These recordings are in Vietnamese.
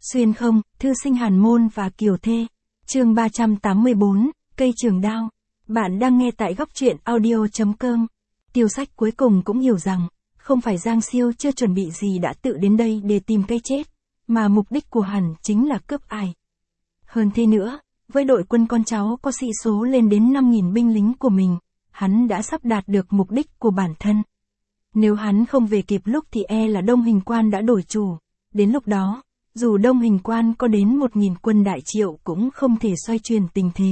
Xuyên không, thư sinh Hàn Môn và Kiều Thê. Chương 384, cây trường đao. Bạn đang nghe tại góc truyện audio.com. Tiêu Sách cuối cùng cũng hiểu rằng, không phải Giang Siêu chưa chuẩn bị gì đã tự đến đây để tìm cây chết, mà mục đích của hắn chính là cướp Ai. Hơn thế nữa, với đội quân con cháu có sĩ số lên đến 5.000 binh lính của mình, hắn đã sắp đạt được mục đích của bản thân. Nếu hắn không về kịp lúc thì là Đông Hình Quan đã đổi chủ, đến lúc đó, dù Đông Hình Quan có đến 1.000 quân Đại Triệu cũng không thể xoay chuyển tình thế.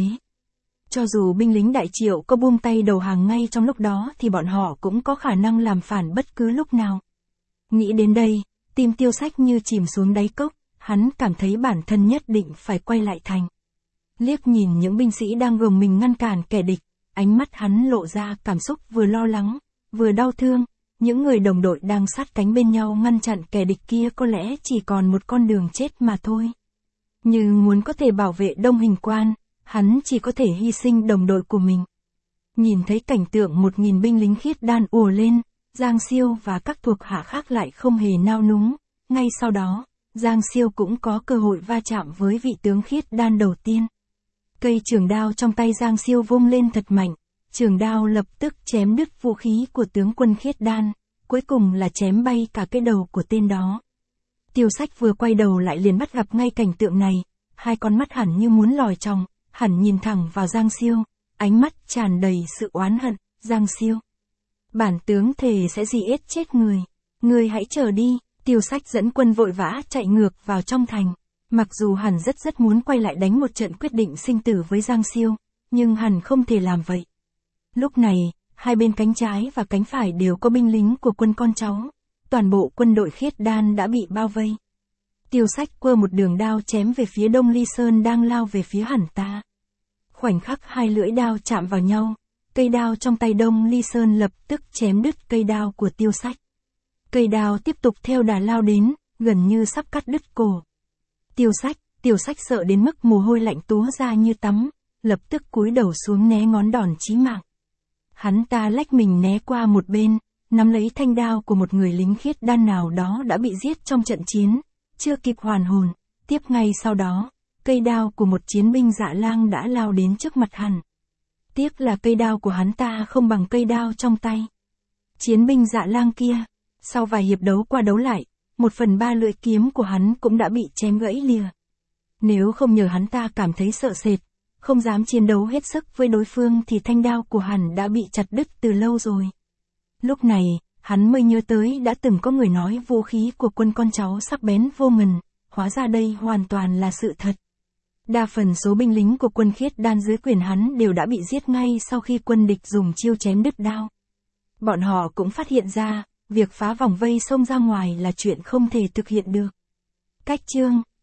Cho dù binh lính Đại Triệu có buông tay đầu hàng ngay trong lúc đó thì bọn họ cũng có khả năng làm phản bất cứ lúc nào. Nghĩ đến đây, tim Tiêu Sách như chìm xuống đáy cốc, hắn cảm thấy bản thân nhất định phải quay lại thành. Liếc nhìn những binh sĩ đang gồng mình ngăn cản kẻ địch, ánh mắt hắn lộ ra cảm xúc vừa lo lắng, vừa đau thương. Những người đồng đội đang sát cánh bên nhau ngăn chặn kẻ địch kia có lẽ chỉ còn một con đường chết mà thôi. Nhưng muốn có thể bảo vệ Đông Hình Quan, hắn chỉ có thể hy sinh đồng đội của mình. Nhìn thấy cảnh tượng 1.000 binh lính khiết đan ùa lên, Giang Siêu và các thuộc hạ khác lại không hề nao núng. Ngay sau đó, Giang Siêu cũng có cơ hội va chạm với vị tướng khiết đan đầu tiên. Cây trường đao trong tay Giang Siêu vung lên thật mạnh. Trường đao lập tức chém đứt vũ khí của tướng quân khiết đan, cuối cùng là chém bay cả cái đầu của tên đó. Tiêu Sách vừa quay đầu lại liền bắt gặp ngay cảnh tượng này, hai con mắt hẳn như muốn lòi tròng, hẳn nhìn thẳng vào Giang Siêu, ánh mắt tràn đầy sự oán hận. Giang Siêu, bản tướng thề sẽ giết chết người hãy chờ đi. Tiêu Sách dẫn quân vội vã chạy ngược vào trong thành, mặc dù hẳn rất muốn quay lại đánh một trận quyết định sinh tử với Giang Siêu, nhưng hẳn không thể làm vậy. Lúc này, hai bên cánh trái và cánh phải đều có binh lính của quân con cháu. Toàn bộ quân đội khiết đan đã bị bao vây. Tiêu Sách quơ một đường đao chém về phía Đông Ly Sơn đang lao về phía hắn ta. Khoảnh khắc hai lưỡi đao chạm vào nhau, cây đao trong tay Đông Ly Sơn lập tức chém đứt cây đao của Tiêu Sách. Cây đao tiếp tục theo đà lao đến, gần như sắp cắt đứt cổ. Tiêu Sách sợ đến mức mồ hôi lạnh túa ra như tắm, lập tức cúi đầu xuống né ngón đòn chí mạng. Hắn ta lách mình né qua một bên, nắm lấy thanh đao của một người lính khiết đan nào đó đã bị giết trong trận chiến, chưa kịp hoàn hồn, tiếp ngay sau đó, cây đao của một chiến binh Dạ Lang đã lao đến trước mặt hắn. Tiếc là cây đao của hắn ta không bằng cây đao trong tay chiến binh Dạ Lang kia, sau vài hiệp đấu qua đấu lại, 1/3 lưỡi kiếm của hắn cũng đã bị chém gãy lìa. Nếu không nhờ hắn ta cảm thấy sợ sệt, không dám chiến đấu hết sức với đối phương thì thanh đao của hắn đã bị chặt đứt từ lâu rồi. Lúc này, hắn mới nhớ tới đã từng có người nói vũ khí của quân con cháu sắc bén vô ngần, hóa ra đây hoàn toàn là sự thật. Đa phần số binh lính của quân khiết đan dưới quyền hắn đều đã bị giết ngay sau khi quân địch dùng chiêu chém đứt đao. Bọn họ cũng phát hiện ra, việc phá vòng vây xông ra ngoài là chuyện không thể thực hiện được. Cách chương